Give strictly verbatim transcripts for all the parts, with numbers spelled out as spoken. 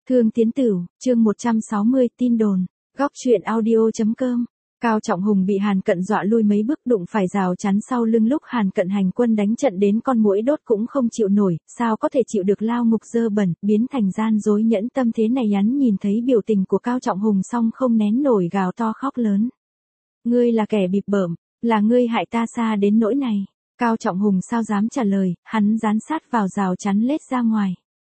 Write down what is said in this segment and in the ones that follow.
Thương Tiến Tửu, chương một trăm sáu mươi, tin đồn, góc truyện audio.com. Cao Trọng Hùng bị Hàn Cận dọa lui mấy bước, đụng phải rào chắn sau lưng, lúc Hàn Cận hành quân đánh trận đến con muỗi đốt cũng không chịu nổi, sao có thể chịu được lao ngục dơ bẩn, biến thành gian dối nhẫn tâm thế này. Hắn nhìn thấy biểu tình của Cao Trọng Hùng xong không nén nổi, gào to khóc lớn. Ngươi là kẻ bịp bợm, là ngươi hại ta xa đến nỗi này. Cao Trọng Hùng sao dám trả lời, hắn dán sát vào rào chắn lết ra ngoài.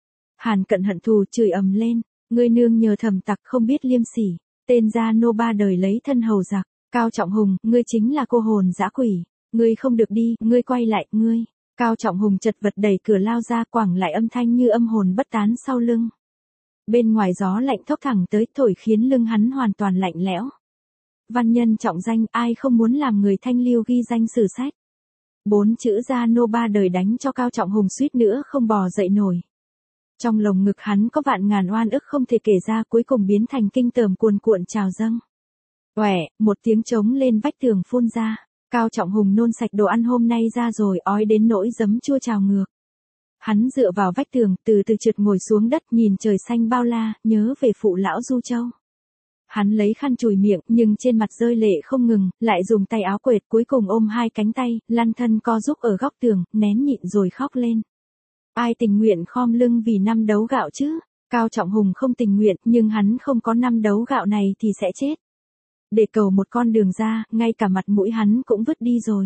Hàn Cận hận thù chửi ầm lên, ngươi nương nhờ thầm tặc không biết liêm sỉ, tên gia nô ba đời lấy thân hầu giặc. Cao Trọng Hùng, ngươi chính là cô hồn dã quỷ, ngươi không được đi, ngươi quay lại, ngươi. Cao Trọng Hùng chật vật đẩy cửa lao ra, quẳng lại âm thanh như âm hồn bất tán sau lưng. Bên ngoài gió lạnh thốc thẳng tới, thổi khiến lưng hắn hoàn toàn lạnh lẽo. Văn nhân trọng danh, ai không muốn làm người thanh liêu ghi danh sử sách. Bốn chữ gia nô ba đời đánh cho Cao Trọng Hùng suýt nữa không bò dậy nổi. Trong lồng ngực hắn có vạn ngàn oan ức không thể kể ra, cuối cùng biến thành kinh tởm cuồn cuộn trào dâng. Oẻ, một tiếng trống lên vách tường phun ra, Cao Trọng Hùng nôn sạch đồ ăn hôm nay ra rồi, ói đến nỗi giấm chua trào ngược. Hắn dựa vào vách tường, từ từ trượt ngồi xuống đất, nhìn trời xanh bao la, nhớ về phụ lão Du Châu. Hắn lấy khăn chùi miệng, nhưng trên mặt rơi lệ không ngừng, lại dùng tay áo quệt, cuối cùng ôm hai cánh tay, lăn thân co giúp ở góc tường, nén nhịn rồi khóc lên. Ai tình nguyện khom lưng vì năm đấu gạo chứ? Cao Trọng Hùng không tình nguyện, nhưng hắn không có năm đấu gạo này thì sẽ chết. Để cầu một con đường ra, ngay cả mặt mũi hắn cũng vứt đi rồi.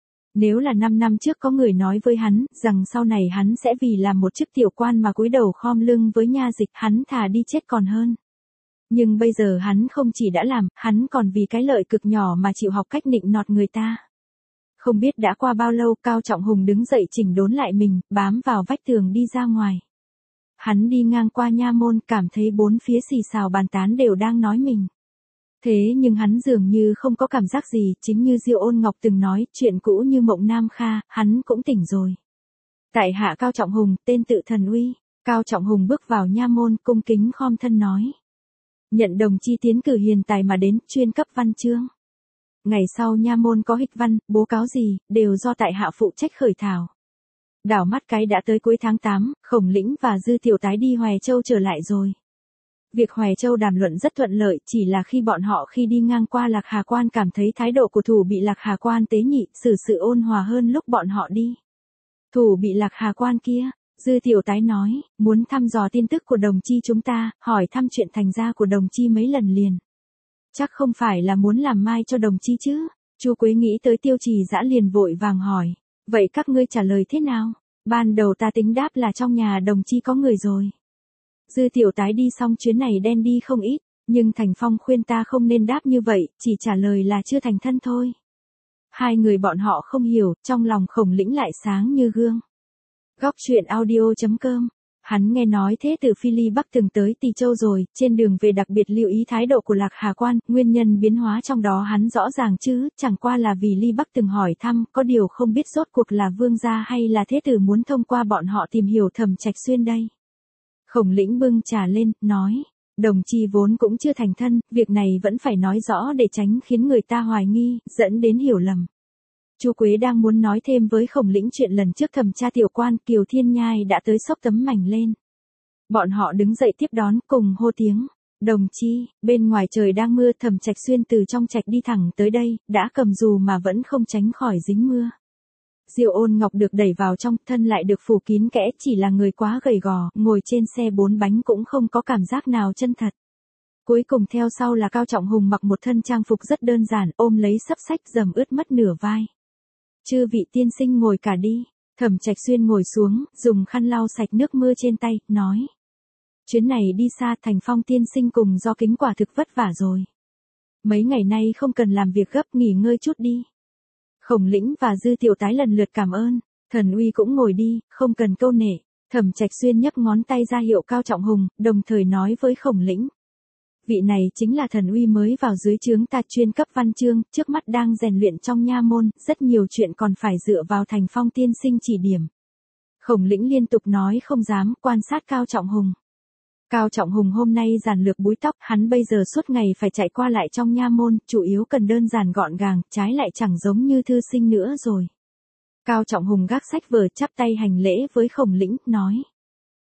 Nếu là năm năm trước có người nói với hắn, rằng sau này hắn sẽ vì làm một chức tiểu quan mà cúi đầu khom lưng với nha dịch, hắn thà đi chết còn hơn. Nhưng bây giờ hắn không chỉ đã làm, hắn còn vì cái lợi cực nhỏ mà chịu học cách nịnh nọt người ta. Không biết đã qua bao lâu, Cao Trọng Hùng đứng dậy chỉnh đốn lại mình, bám vào vách tường đi ra ngoài. Hắn đi ngang qua nha môn, cảm thấy bốn phía xì xào bàn tán đều đang nói mình. Thế nhưng hắn dường như không có cảm giác gì, chính như Diêu Ôn Ngọc từng nói, chuyện cũ như mộng Nam Kha, hắn cũng tỉnh rồi. Tại hạ Cao Trọng Hùng, tên tự Thần Uy. Cao Trọng Hùng bước vào nha môn, cung kính khom thân nói. Nhận đồng chi tiến cử hiền tài mà đến, chuyên cấp văn chương. Ngày sau nha môn có hịch văn, bố cáo gì, đều do tại hạ phụ trách khởi thảo. Đảo mắt cái đã tới cuối tháng tám, Khổng Lĩnh và Dư Tiểu Tái đi Hoè Châu trở lại rồi. Việc Hoè Châu đàm luận rất thuận lợi, chỉ là khi bọn họ khi đi ngang qua Lạc Hà Quan cảm thấy thái độ của thủ bị Lạc Hà Quan tế nhị, xử sự ôn hòa hơn lúc bọn họ đi. Thủ bị Lạc Hà Quan kia, Dư Tiểu Tái nói, muốn thăm dò tin tức của đồng chi chúng ta, hỏi thăm chuyện thành ra của đồng chi mấy lần liền. Chắc không phải là muốn làm mai cho đồng chi chứ? Chu Quế nghĩ tới Tiêu Trì Dã liền vội vàng hỏi, vậy các ngươi trả lời thế nào? Ban đầu ta tính đáp là trong nhà đồng chi có người rồi. Dư Tiểu Tái đi xong chuyến này đen đi không ít, nhưng Thành Phong khuyên ta không nên đáp như vậy, chỉ trả lời là chưa thành thân thôi. Hai người bọn họ không hiểu, trong lòng Khổng Lĩnh lại sáng như gương. Góc truyện audio.com. Hắn nghe nói thế tử Phi Ly Bắc từng tới Tỳ Châu rồi, trên đường về đặc biệt lưu ý thái độ của Lạc Hà Quan, nguyên nhân biến hóa trong đó hắn rõ ràng chứ, chẳng qua là vì Ly Bắc từng hỏi thăm, có điều không biết rốt cuộc là vương gia hay là thế tử muốn thông qua bọn họ tìm hiểu Thẩm Trạch Xuyên đây. Khổng Lĩnh bưng trà lên, nói, đồng chi vốn cũng chưa thành thân, việc này vẫn phải nói rõ để tránh khiến người ta hoài nghi, dẫn đến hiểu lầm. Chu Quế đang muốn nói thêm với Khổng Lĩnh chuyện lần trước thẩm tra tiểu quan, Kiều Thiên Nhai đã tới xốc tấm mảnh lên. Bọn họ đứng dậy tiếp đón, cùng hô tiếng, đồng chi. Bên ngoài trời đang mưa, Thẩm Trạch Xuyên từ trong trạch đi thẳng tới đây, đã cầm dù mà vẫn không tránh khỏi dính mưa. Diêu Ôn Ngọc được đẩy vào trong, thân lại được phủ kín kẽ, chỉ là người quá gầy gò, ngồi trên xe bốn bánh cũng không có cảm giác nào chân thật. Cuối cùng theo sau là Cao Trọng Hùng mặc một thân trang phục rất đơn giản, ôm lấy sấp sách dầm ướt mất nửa vai. Chư vị tiên sinh ngồi cả đi. Thẩm Trạch Xuyên ngồi xuống, dùng khăn lau sạch nước mưa trên tay, nói. Chuyến này đi xa, Thành Phong tiên sinh cùng Do Kính quả thực vất vả rồi. Mấy ngày nay không cần làm việc gấp, nghỉ ngơi chút đi. Khổng Lĩnh và Dư Tiểu Tái lần lượt cảm ơn. Thần Uy cũng ngồi đi, không cần câu nệ. Thẩm Trạch Xuyên nhấc ngón tay ra hiệu Cao Trọng Hùng, đồng thời nói với Khổng Lĩnh. Vị này chính là Thần Uy mới vào dưới trướng ta, chuyên cấp văn chương, trước mắt đang rèn luyện trong nha môn, rất nhiều chuyện còn phải dựa vào Thành Phong tiên sinh chỉ điểm. Khổng Lĩnh liên tục nói không dám, quan sát Cao Trọng Hùng. Cao Trọng Hùng hôm nay giản lược búi tóc, hắn bây giờ suốt ngày phải chạy qua lại trong nha môn, chủ yếu cần đơn giản gọn gàng, trái lại chẳng giống như thư sinh nữa rồi. Cao Trọng Hùng gác sách vở, chắp tay hành lễ với Khổng Lĩnh, nói.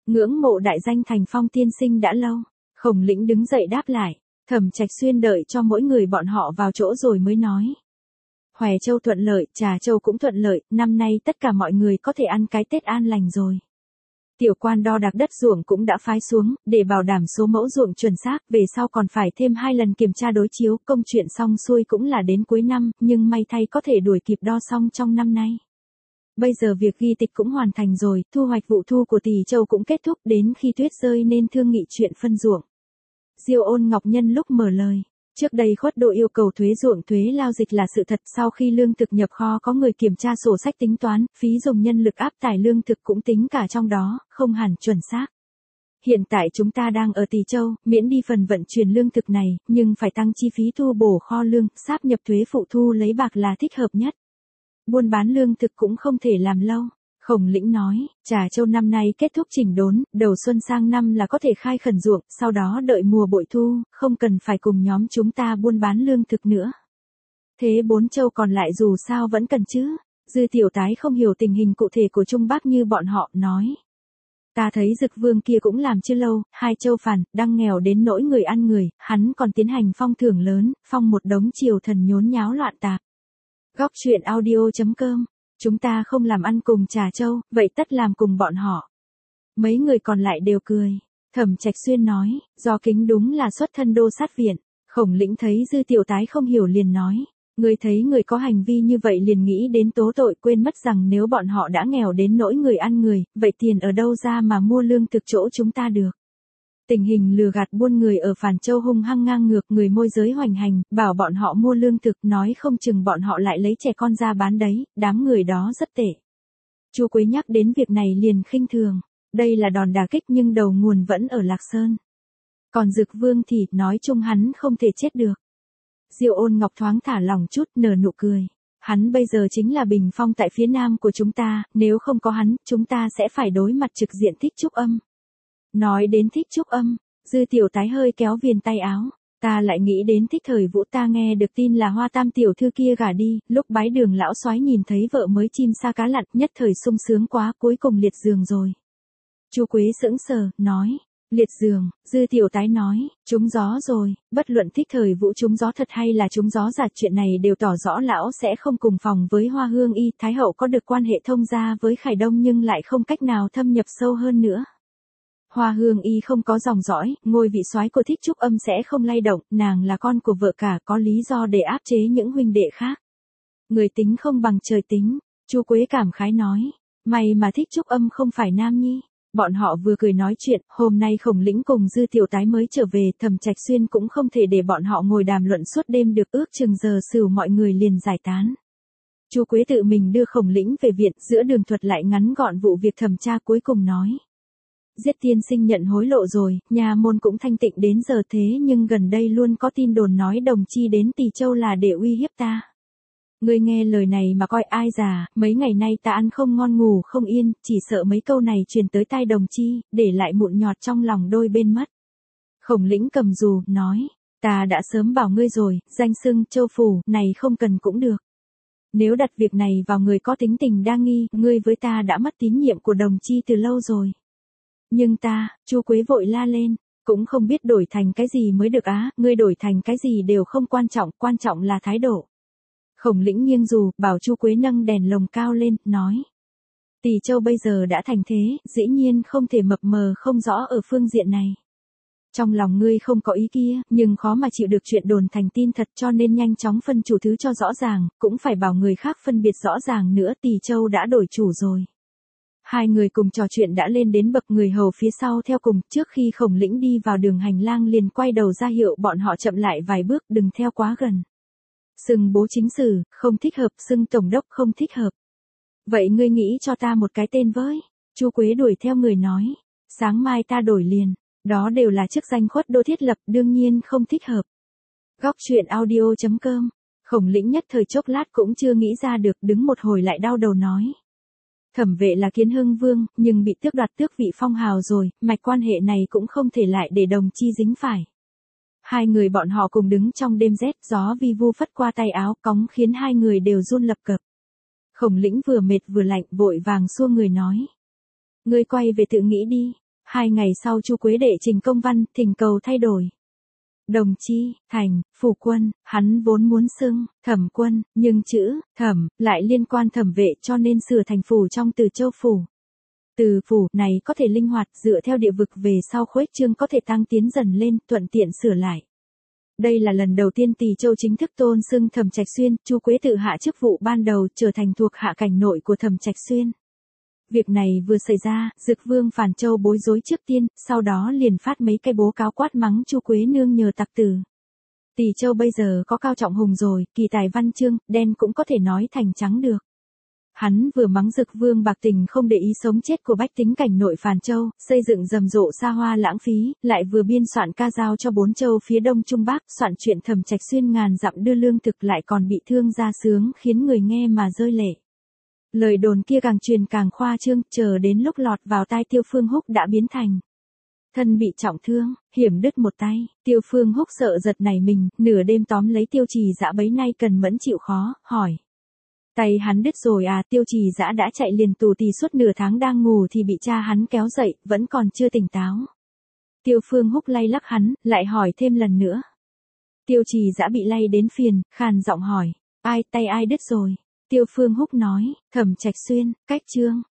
Ngưỡng mộ đại danh thành Phong tiên sinh đã lâu. Khổng Lĩnh đứng dậy đáp lại. Thẩm Trạch Xuyên đợi cho mỗi người bọn họ vào chỗ rồi mới nói. Hòe Châu thuận lợi, Trà Châu cũng thuận lợi, năm nay tất cả mọi người có thể ăn cái Tết an lành rồi. Tiểu quan đo đạc đất ruộng cũng đã phái xuống, để bảo đảm số mẫu ruộng chuẩn xác, về sau còn phải thêm hai lần kiểm tra đối chiếu, công chuyện xong xuôi cũng là đến cuối năm, nhưng may thay có thể đuổi kịp đo xong trong năm nay. Bây giờ việc ghi tịch cũng hoàn thành rồi, thu hoạch vụ thu của Tỷ Châu cũng kết thúc, đến khi tuyết rơi nên thương nghị chuyện phân ruộng. Diêu Ôn Ngọc nhân lúc mở lời. Trước đây Khuất Đô yêu cầu thuế ruộng thuế lao dịch là sự thật, sau khi lương thực nhập kho có người kiểm tra sổ sách tính toán, phí dùng nhân lực áp tải lương thực cũng tính cả trong đó, không hẳn chuẩn xác. Hiện tại chúng ta đang ở Tỷ Châu, miễn đi phần vận chuyển lương thực này, nhưng phải tăng chi phí thu bổ kho lương, sáp nhập thuế phụ thu lấy bạc là thích hợp nhất. Buôn bán lương thực cũng không thể làm lâu. Khổng Lĩnh nói, Trà Châu năm nay kết thúc chỉnh đốn, đầu xuân sang năm là có thể khai khẩn ruộng, sau đó đợi mùa bội thu, không cần phải cùng nhóm chúng ta buôn bán lương thực nữa. Thế bốn châu còn lại dù sao vẫn cần chứ. Dư Tiểu Tái không hiểu tình hình cụ thể của Trung Bắc như bọn họ, nói. Ta thấy Dực Vương kia cũng làm chưa lâu, hai châu phản, đang nghèo đến nỗi người ăn người, hắn còn tiến hành phong thưởng lớn, phong một đống triều thần nhốn nháo loạn tạp. Góc truyện audio chấm com. Chúng ta không làm ăn cùng Trà Châu, vậy tất làm cùng bọn họ. Mấy người còn lại đều cười. Thẩm Trạch Xuyên nói, do Kính đúng là xuất thân đô sát viện. Khổng Lĩnh thấy Dư Tiểu Tái không hiểu liền nói, người thấy người có hành vi như vậy liền nghĩ đến tố tội, quên mất rằng nếu bọn họ đã nghèo đến nỗi người ăn người, vậy tiền ở đâu ra mà mua lương thực chỗ chúng ta được. Tình hình lừa gạt buôn người ở Phàn Châu hung hăng ngang ngược, người môi giới hoành hành, bảo bọn họ mua lương thực, nói không chừng bọn họ lại lấy trẻ con ra bán đấy, đám người đó rất tệ. Chu Quế nhắc đến việc này liền khinh thường, đây là đòn đả kích nhưng đầu nguồn vẫn ở Lạc Sơn. Còn Dực Vương thì nói chung hắn không thể chết được. Diêu Ôn Ngọc thoáng thả lỏng chút, nở nụ cười. Hắn bây giờ chính là bình phong tại phía nam của chúng ta, nếu không có hắn, chúng ta sẽ phải đối mặt trực diện Thích Trúc Âm. Nói đến Thích Trúc Âm, Dư Tiểu Tái hơi kéo viền tay áo, ta lại nghĩ đến Thích Thời Vũ, ta nghe được tin là Hoa Tam tiểu thư kia gả đi, lúc bái đường lão soái nhìn thấy vợ mới chim sa cá lặn, nhất thời sung sướng quá, cuối cùng liệt giường rồi. Chu Quế sững sờ, nói, liệt giường. Dư Tiểu Tái nói, trúng gió rồi, bất luận Thích Thời Vũ trúng gió thật hay là trúng gió giả, chuyện này đều tỏ rõ lão sẽ không cùng phòng với Hoa Hương Y. Thái hậu có được quan hệ thông gia với Khải Đông nhưng lại không cách nào thâm nhập sâu hơn nữa. Hoa Hương Y không có dòng dõi, ngôi vị soái của Thích Trúc Âm sẽ không lay động, nàng là con của vợ cả, có lý do để áp chế những huynh đệ khác. Người tính không bằng trời tính, Chu Quế cảm khái nói, may mà Thích Trúc Âm không phải nam nhi. Bọn họ vừa cười nói chuyện, hôm nay Khổng Lĩnh cùng Dư Tiểu Tái mới trở về, Thẩm Trạch Xuyên cũng không thể để bọn họ ngồi đàm luận suốt đêm được, ước chừng giờ sửu mọi người liền giải tán. Chu Quế tự mình đưa Khổng Lĩnh về viện, giữa đường thuật lại ngắn gọn vụ việc thẩm tra, cuối cùng nói. Giết tiên sinh nhận hối lộ rồi, nhà môn cũng thanh tịnh đến giờ thế, nhưng gần đây luôn có tin đồn nói đồng chi đến Tỳ Châu là để uy hiếp ta. Ngươi nghe lời này mà coi ai già, mấy ngày nay ta ăn không ngon ngủ không yên, chỉ sợ mấy câu này truyền tới tai đồng chi, để lại mụn nhọt trong lòng đôi bên mất. Khổng Lĩnh cầm dù, nói, ta đã sớm bảo ngươi rồi, danh xưng Châu Phủ này không cần cũng được. Nếu đặt việc này vào người có tính tình đa nghi, ngươi với ta đã mất tín nhiệm của đồng chi từ lâu rồi. Nhưng ta, Chu Quế vội la lên, cũng không biết đổi thành cái gì mới được á, ngươi đổi thành cái gì đều không quan trọng, quan trọng là thái độ. Khổng Lĩnh nghiêng dù, bảo Chu Quế nâng đèn lồng cao lên, nói. Tỳ Châu bây giờ đã thành thế, dĩ nhiên không thể mập mờ không rõ ở phương diện này. Trong lòng ngươi không có ý kia, nhưng khó mà chịu được chuyện đồn thành tin thật, cho nên nhanh chóng phân chủ thứ cho rõ ràng, cũng phải bảo người khác phân biệt rõ ràng nữa. Tỳ Châu đã đổi chủ rồi. Hai người cùng trò chuyện đã lên đến bậc, người hầu phía sau theo cùng, trước khi Khổng Lĩnh đi vào đường hành lang liền quay đầu ra hiệu bọn họ chậm lại vài bước, đừng theo quá gần. Xưng bố chính sử, không thích hợp, xưng tổng đốc không thích hợp. Vậy ngươi nghĩ cho ta một cái tên với. Chu Quế đuổi theo người nói. Sáng mai ta đổi liền, đó đều là chức danh Khuất Đô thiết lập, đương nhiên không thích hợp. Góc truyện audio chấm com. Khổng Lĩnh nhất thời chốc lát cũng chưa nghĩ ra được, đứng một hồi lại đau đầu nói. Thẩm Vệ là Kiến Hưng Vương, nhưng bị tước đoạt tước vị phong hào rồi, mạch quan hệ này cũng không thể lại để đồng chi dính phải. Hai người bọn họ cùng đứng trong đêm rét, gió vi vu phất qua tay áo cóng khiến hai người đều run lập cập. Khổng Lĩnh vừa mệt vừa lạnh, vội vàng xua người nói. Ngươi quay về tự nghĩ đi, Hai ngày sau Chu Quế Đệ trình công văn, thỉnh cầu thay đổi. Đồng chi, thành, phủ quân, hắn vốn muốn xưng, thẩm quân, nhưng chữ, thẩm, lại liên quan thẩm vệ cho nên sửa thành phủ trong Từ Châu phủ. Từ phủ này có thể linh hoạt dựa theo địa vực về sau khuếch trương có thể tăng tiến dần lên, thuận tiện sửa lại. Đây là lần đầu tiên Tỳ Châu chính thức tôn xưng Thẩm Trạch Xuyên, Chu Quế tự hạ chức vụ ban đầu trở thành thuộc hạ cảnh nội của Thẩm Trạch Xuyên. Việc này vừa xảy ra, Dực Vương Phàn Châu bối rối trước tiên, sau đó liền phát mấy cái bố cáo quát mắng Chu Quế nương nhờ tặc tử. Tỳ Châu bây giờ có Cao Trọng Hùng rồi, kỳ tài văn chương, đen cũng có thể nói thành trắng được. Hắn vừa mắng Dực Vương bạc tình không để ý sống chết của bách tính cảnh nội Phàn Châu, xây dựng rầm rộ xa hoa lãng phí, lại vừa biên soạn ca dao cho bốn châu phía đông trung bắc, soạn chuyện Thẩm Trạch Xuyên ngàn dặm đưa lương thực lại còn bị thương ra sướng khiến người nghe mà rơi lệ. Lời đồn kia càng truyền càng khoa trương, chờ đến lúc lọt vào tai Tiêu Phương Húc đã biến thành thân bị trọng thương, hiểm đứt một tay. Tiêu Phương Húc sợ giật nảy mình, nửa đêm tóm lấy Tiêu Trì Dã bấy nay cần mẫn chịu khó, hỏi. Tay hắn đứt rồi à? Tiêu Trì Dã đã chạy liền tù tì suốt nửa tháng đang ngủ thì bị cha hắn kéo dậy, vẫn còn chưa tỉnh táo. Tiêu Phương Húc lay lắc hắn, lại hỏi thêm lần nữa. Tiêu Trì Dã bị lay đến phiền, khàn giọng hỏi, ai tay ai đứt rồi? Tiêu Phương Húc nói, Thẩm Trạch Xuyên, cách chương.